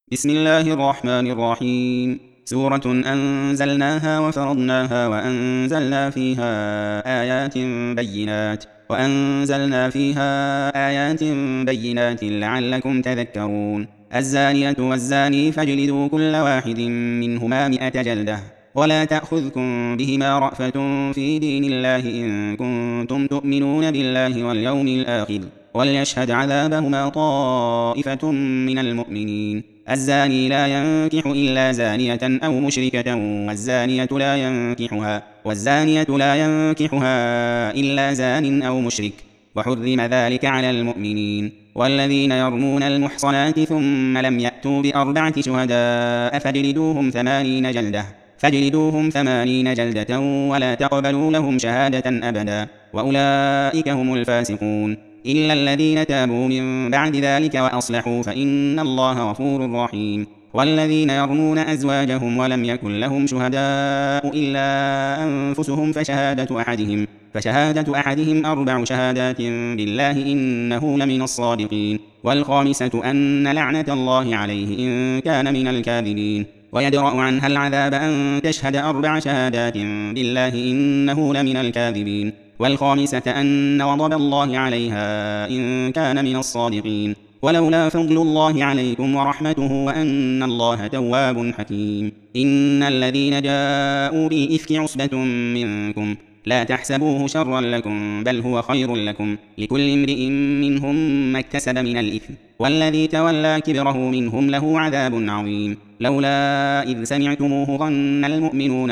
بسم الله الرحمن الرحيم. سورة أنزلناها وفرضناها وأنزلنا فيها آيات بينات لعلكم تذكرون. الزانية والزاني فاجلدوا كل واحد منهما 100 جلدة، ولا تأخذكم بهما رأفة في دين الله إن كنتم تؤمنون بالله واليوم الآخر، وليشهد عذابهما طائفة من المؤمنين. الزاني لا ينكح إلا زانية أو مشركة، والزانية لا ينكحها إلا زان أو مشرك، وحرم ذلك على المؤمنين. والذين يرمون المحصنات ثم لم يأتوا ب4 شهداء فاجلدوهم 80 جلدة ولا تقبلوا لهم شهادة أبدا، وأولئك هم الفاسقون. إلا الذين تابوا من بعد ذلك وأصلحوا فإن الله غفور رحيم. والذين يرمون أزواجهم ولم يكن لهم شهداء إلا أنفسهم فشهادة أحدهم 4 شهادات بالله إنه لمن الصادقين. والخامسة أن لعنة الله عليه إن كان من الكاذبين. ويدرأ عنها العذاب أن تشهد 4 شهادات بالله إنه لمن الكاذبين. والخامسة أن غضب الله عليها إن كان من الصادقين. ولولا فضل الله عليكم ورحمته وأن الله تواب حكيم. إن الذين جاءوا بالإفك عصبة منكم لا تحسبوه شرا لكم بل هو خير لكم، لكل امرئ منهم ما اكتسب من الإثم، والذي تولى كبره منهم له عذاب عظيم. لولا إذ سمعتموه ظن المؤمنون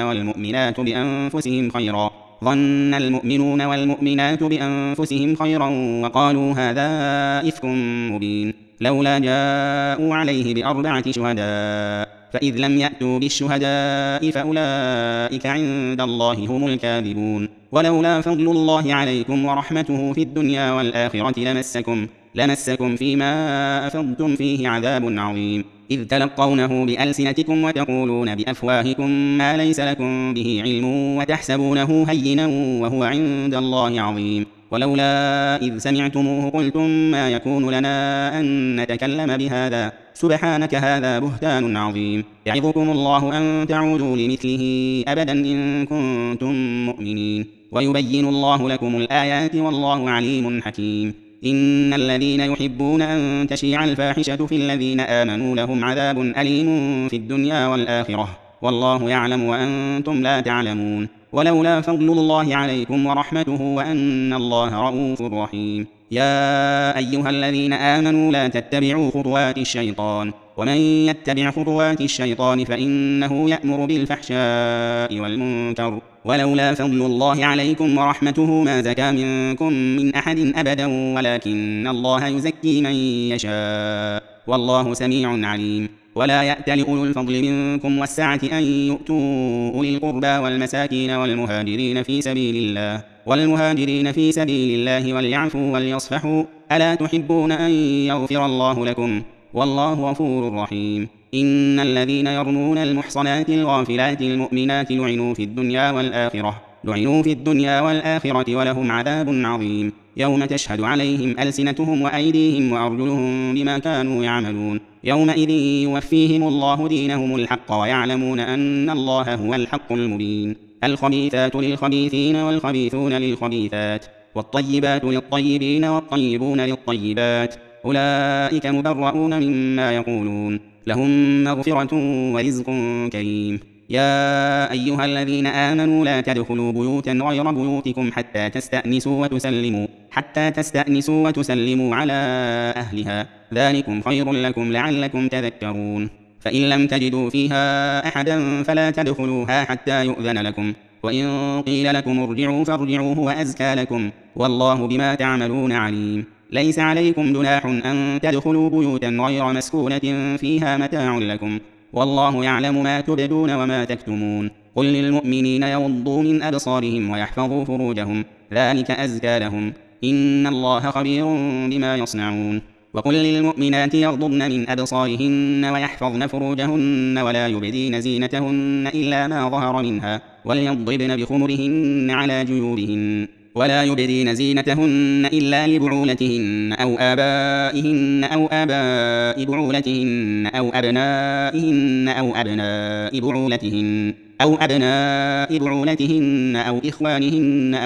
والمؤمنات بأنفسهم خيرا وقالوا هذا إفك مبين. لولا جاءوا عليه ب4 شهداء فإذ لم يأتوا بالشهداء فأولئك عند الله هم الكاذبون. ولولا فضل الله عليكم ورحمته في الدنيا والآخرة لمسكم فيما أفضتم فيه عذاب عظيم، إذ تلقونه بألسنتكم وتقولون بأفواهكم ما ليس لكم به علم وتحسبونه هينا وهو عند الله عظيم. ولولا إذ سمعتموه قلتم ما يكون لنا أن نتكلم بهذا سبحانك هذا بهتان عظيم. يعظكم الله أن تعودوا لمثله أبدا إن كنتم مؤمنين. ويبين الله لكم الآيات والله عليم حكيم. إن الذين يحبون أن تشيع الفاحشة في الذين آمنوا لهم عذاب أليم في الدنيا والآخرة، والله يعلم وأنتم لا تعلمون. ولولا فضل الله عليكم ورحمته وأن الله رءوف رحيم. يا أيها الذين آمنوا لا تتبعوا خطوات الشيطان، ومن يتبع خطوات الشيطان فإنه يأمر بالفحشاء والمنكر. ولولا فضل الله عليكم ورحمته ما زكى منكم من أحد أبدا ولكن الله يزكي من يشاء والله سميع عليم. ولا يأتل أولو الفضل منكم والسعة أن يؤتوا أولي القربى والمساكين والمهاجرين في سبيل الله وليعفوا وليصفحوا ألا تحبون أن يغفر الله لكم والله غفور رحيم. إن الذين يرمون المحصنات الغافلات المؤمنات لعنوا في الدنيا والآخرة ولهم عذاب عظيم. يوم تشهد عليهم ألسنتهم وأيديهم وأرجلهم بما كانوا يعملون. يومئذ يوفيهم الله دينهم الحق ويعلمون أن الله هو الحق المبين. الخبيثات للخبيثين والخبيثون للخبيثات، والطيبات للطيبين والطيبون للطيبات، أولئك مبرؤون مما يقولون لهم مغفرة ورزق كريم. يا أيها الذين آمنوا لا تدخلوا بيوتا غير بيوتكم حتى تستأنسوا وتسلموا على أهلها، ذلكم خير لكم لعلكم تذكرون. فإن لم تجدوا فيها أحدا فلا تدخلوها حتى يؤذن لكم، وإن قيل لكم ارجعوا فارجعوا هو أزكى لكم والله بما تعملون عليم. ليس عليكم جناح أن تدخلوا بيوتا غير مسكونة فيها متاع لكم والله يعلم ما تبدون وما تكتمون. قل للمؤمنين يغضوا من أبصارهم ويحفظوا فروجهم ذلك أزكى لهم إن الله خبير بما يصنعون. وقل للمؤمنات يغضضن من أبصارهن ويحفظن فروجهن ولا يبدين زينتهن إلا ما ظهر منها وليضربن بخمرهن على جيوبهن ولا يبدين زينتهن إلا لبعولتهن أو آبائهن أو آباء بعولتهن أو أبنائهن أو أبناء بعولتهن أو إخوانهن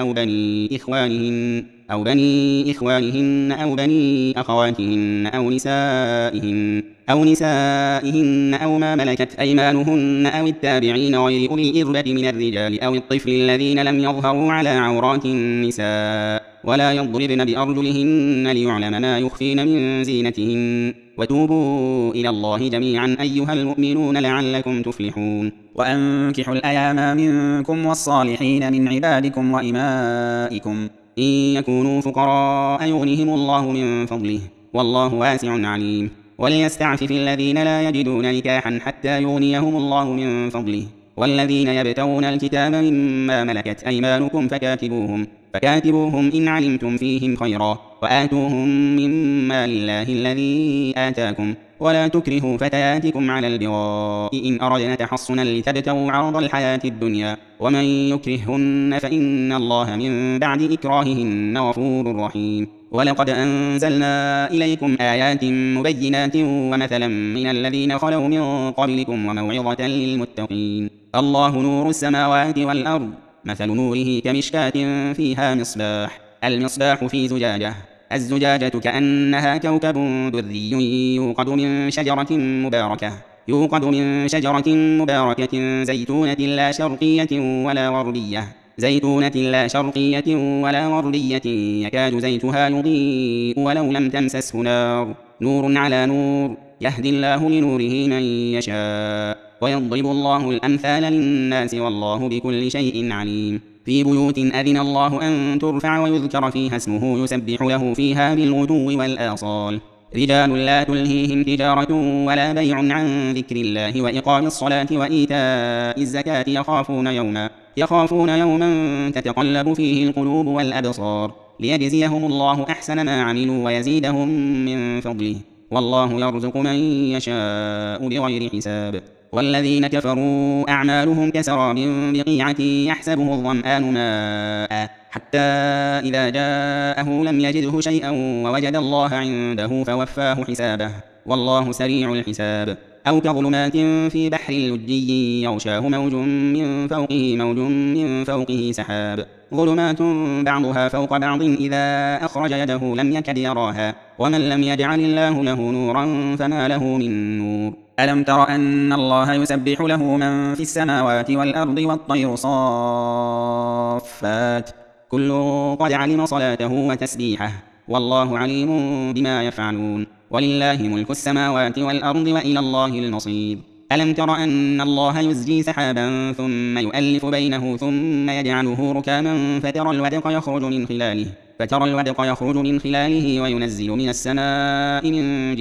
أو بني إخوانهن أو بني أخواتهن أو نسائهن أو ما ملكت أيمانهن أو التابعين غير أولي الإربة من الرجال أو الطفل الذين لم يظهروا على عورات النساء ولا يضربن بأرجلهن ليعلم ما يخفين من زينتهن وتوبوا إلى الله جميعا أيها المؤمنون لعلكم تفلحون. وأنكحوا الأيام منكم والصالحين من عبادكم وإمائكم إن يكونوا فقراء يغنهم الله من فضله والله واسع عليم. وليستعفف الذين لا يجدون نكاحا حتى يغنيهم الله من فضله والذين يبتغون الكتاب مما ملكت أيمانكم فكاتبوهم إن علمتم فيهم خيرا وآتوهم مما لله الذي آتاكم ولا تكرهوا فتياتكم على البغاء إن أردنا تحصنا لتبتغوا عرض الحياة الدنيا ومن يكرههن فإن الله من بعد إكراههن غفور رحيم. ولقد أنزلنا إليكم آيات مبينات ومثلا من الذين خلوا من قبلكم وموعظة للمتقين. الله نور السماوات والأرض مثل نوره كمشكاة فيها مصباح المصباح في زجاجة الزجاجة كأنها كوكب دري يوقد من شجرة مباركة زيتونة لا شرقية ولا غربية يكاد زيتها يضيء ولو لم تمسسه نور على نور يهدي الله لنوره من يشاء ويضرب الله الأمثال للناس والله بكل شيء عليم. في بيوت أذن الله أن ترفع ويذكر فيها اسمه يسبح له فيها بالغدو والآصال رجال لا تلهيهم تجارة ولا بيع عن ذكر الله وإقام الصلاة وإيتاء الزكاة يخافون يوما تتقلب فيه القلوب والأبصار ليجزيهم الله أحسن ما عملوا ويزيدهم من فضله والله يرزق من يشاء بغير حساب. والذين كفروا أعمالهم كسراب بقيعة يحسبه الظمآن ماء حتى إذا جاءه لم يجده شيئا ووجد الله عنده فوفاه حسابه والله سريع الحساب. أو كظلمات في بحر لجي يغشاه موج من فوقه سحاب ظلمات بعضها فوق بعض إذا أخرج يده لم يكد يراها ومن لم يجعل الله له نورا فما له من نور. ألم تر أن الله يسبح له من في السماوات والأرض والطير صافات كل قد علم صلاته وتسبيحه والله عليم بما يفعلون. ولله ملك السماوات والأرض وإلى الله المصير. ألم تر أن الله يزجي سحابا ثم يؤلف بينه ثم يجعله ركاما فترى الودق يخرج من خلاله وينزل من السماء من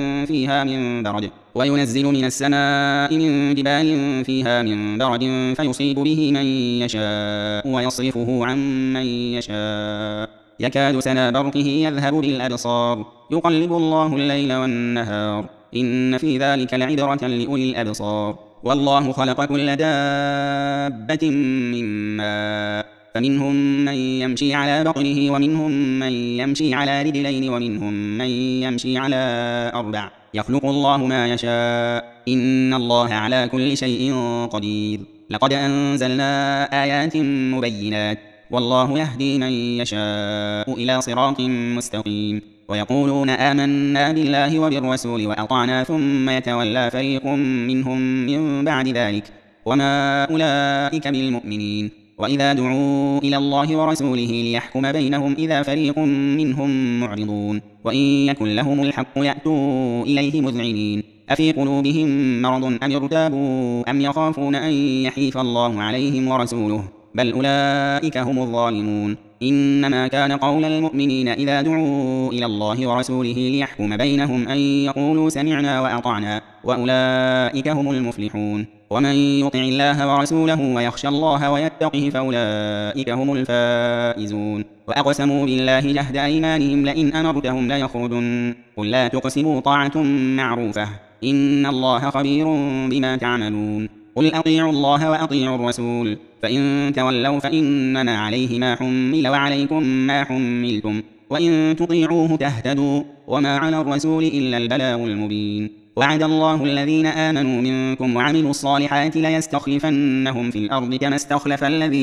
جبال فيها من برد فيصيب به من يشاء ويصرفه عن من يشاء يكاد سنا برقه يذهب بالأبصار يقلب الله الليل والنهار إن في ذلك لعبرة لأولي الأبصار. والله خلق كل دابة من ماء فمنهم من يمشي على بطنه ومنهم من يمشي على رجلين ومنهم من يمشي على 4 يخلق الله ما يشاء إن الله على كل شيء قدير. لقد أنزلنا آيات مبينات والله يهدي من يشاء إلى صراط مستقيم. ويقولون آمنا بالله وبالرسول وأطعنا ثم يتولى فريق منهم من بعد ذلك وما أولئك بالمؤمنين. وإذا دعوا إلى الله ورسوله ليحكم بينهم إذا فريق منهم معرضون وإن يكن لهم الحق يأتوا إليه مذعنين أفي قلوبهم مرض أم ارتابوا أم يخافون أن يحيف الله عليهم ورسوله بل أولئك هم الظالمون. إنما كان قول المؤمنين إذا دعوا إلى الله ورسوله ليحكم بينهم أن يقولوا سمعنا وأطعنا وأولئك هم المفلحون. ومن يطع الله ورسوله ويخشى الله ويتقه فأولئك هم الفائزون. وأقسموا بالله جهد أيمانهم لئن أمرتهم ليخرجن قل لا تقسموا طاعة معروفة إن الله خبير بما تعملون. قل أطيعوا الله وأطيعوا الرسول فإن تولوا فإنما عليه ما حمل وعليكم ما حملتم وإن تطيعوه تهتدوا وما على الرسول إلا البلاغ المبين. وعد الله الذين آمنوا منكم وعملوا الصالحات ليستخلفنهم في الأرض كما استخلف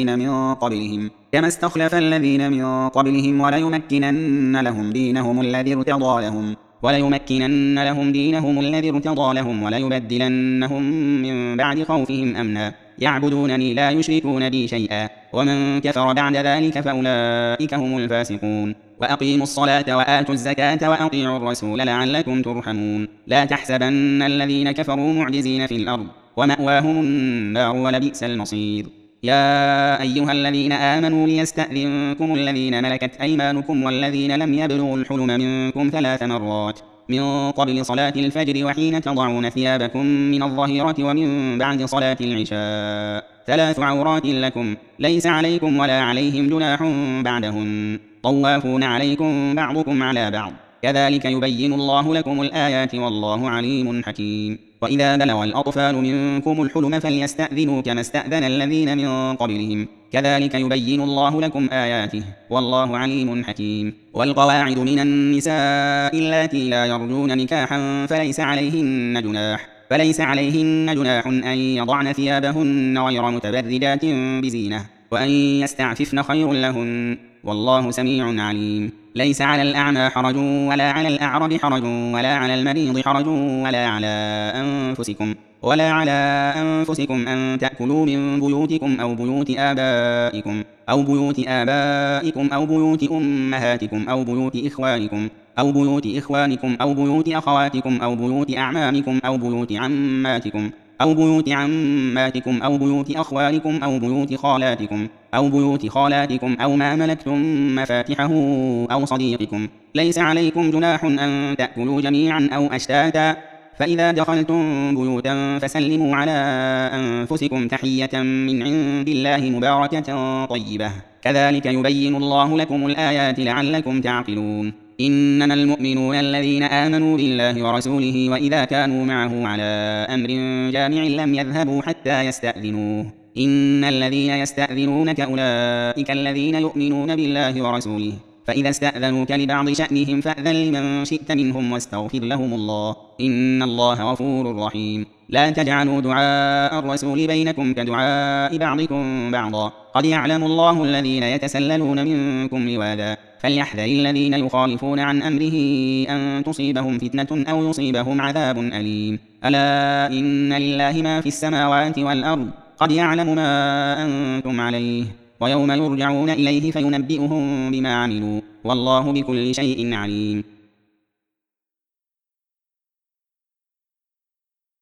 الذين من قبلهم وليمكنن لهم دينهم الذي ارتضى لهم وليبدلنهم من بعد خوفهم أمنا يعبدونني لا يشركون بي شيئا ومن كفر بعد ذلك فأولئك هم الفاسقون. وأقيموا الصلاة وآتوا الزكاة وأطيعوا الرسول لعلكم ترحمون. لا تحسبن الذين كفروا معجزين في الأرض ومأواهم النار ولبئس المصير. يا أيها الذين آمنوا ليستأذنكم الذين ملكت أيمانكم والذين لم يبلغوا الحلم منكم 3 مرات من قبل صلاة الفجر وحين تضعون ثيابكم من الظهيرة ومن بعد صلاة العشاء 3 عورات لكم ليس عليكم ولا عليهم جناح بعدهن طوافون عليكم بعضكم على بعض كذلك يبين الله لكم الآيات والله عليم حكيم. وإذا بلغ الأطفال منكم الحلم فليستأذنوا كما استأذن الذين من قبلهم كذلك يبين الله لكم آياته والله عليم حكيم. والقواعد من النساء اللاتي لا يرجون نكاحا فليس عليهن جناح أن يضعن ثيابهن غير متبرجات بزينة وأن يستعففن خير لهن والله سميع عليم. ليس على الأعمى حرج ولا على الأعرج حرج ولا على المريض حرج ولا على أنفسكم أن تأكلوا من بيوتكم أو بيوت آبائكم أو بيوت أمهاتكم أو بيوت إخوانكم أو بيوت أخواتكم أو بيوت أعمامكم أو بيوت عماتكم أو بيوت أخوالكم أو بيوت خالاتكم أو ما ملكتم مفاتحه أو صديقكم. ليس عليكم جناح أن تأكلوا جميعا أو أشتاتا فإذا دخلتم بيوتا فسلموا على أنفسكم تحية من عند الله مباركة طيبة كذلك يبين الله لكم الآيات لعلكم تعقلون. إنما المؤمنون الذين آمنوا بالله ورسوله وإذا كانوا معه على أمر جامع لم يذهبوا حتى يستأذنوه إن الذين يستأذنونك أولئك الذين يؤمنون بالله ورسوله فإذا استأذنوك لبعض شأنهم فأذن لمن شئت منهم واستغفر لهم الله إن الله غفور رحيم. لا تجعلوا دعاء الرسول بينكم كدعاء بعضكم بعضا قد يعلم الله الذين يتسللون منكم لواذا فليحذر الذين يخالفون عن أمره أن تصيبهم فتنة أو يصيبهم عذاب أليم. ألا إن لله ما في السماوات والأرض قد يعلم ما أنتم عليه ويوم يرجعون إليه فينبئهم بما عملوا والله بكل شيء عليم.